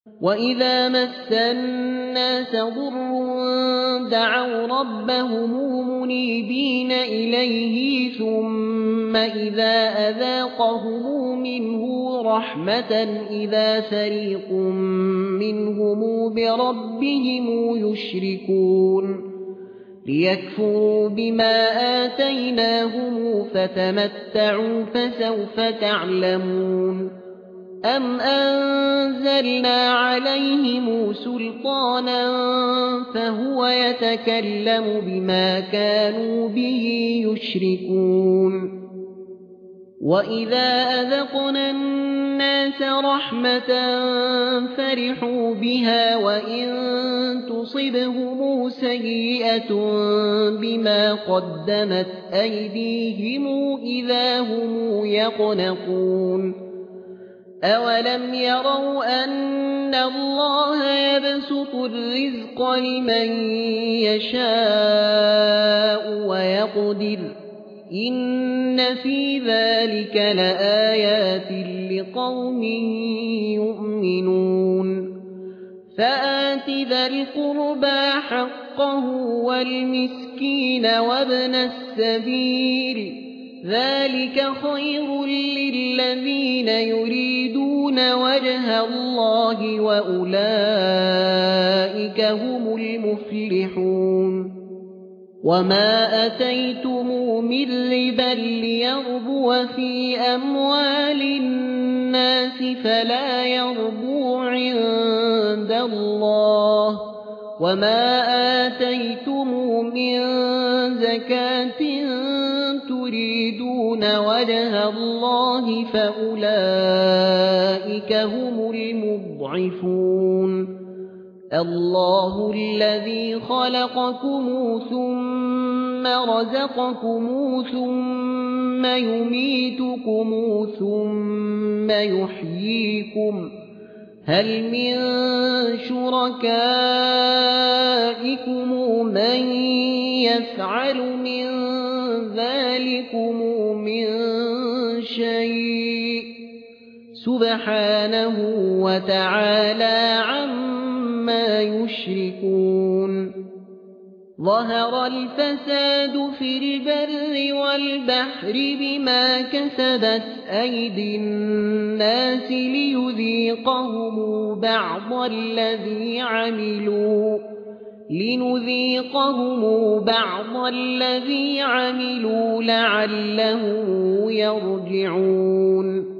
وإذا مس الناس ضر دعوا ربهم منيبين إليه ثم إذا أذاقهم منه رحمة إذا فريق منهم بربهم يشركون ليكفروا بما آتيناهم فتمتعوا فسوف تعلمون أم أنزلنا عليهم سلطانا فهو يتكلم بما كانوا به يشركون وإذا أذقنا الناس رحمة فرحوا بها وإن تصبهم سيئة بما قدمت أيديهم إذا هم يقنطون أولم يروا أن الله يبسط الرزق لمن يشاء ويقدر إن في ذلك لآيات لقوم يؤمنون فآت ذا القربى حقه والمسكين وابن السبيل ذلك خير للذين يريدون وجه الله وأولئك هم المفلحون وما أتيتم من ربا ليربو في أموال الناس فلا يربو عند الله وما آتيتم من زكاة تريدون وجه الله فأولئك هم المضعفون الله الذي خلقكم ثم رزقكم ثم يميتكم ثم يحييكم هل من شركائكم من يفعل من ذلكم من شيء سبحانه وتعالى عما يشركون ظهر الفساد في البر والبحر بما كسبت أيدي الناس ليذيقهم بعض الذي عملوا لعلهم يرجعون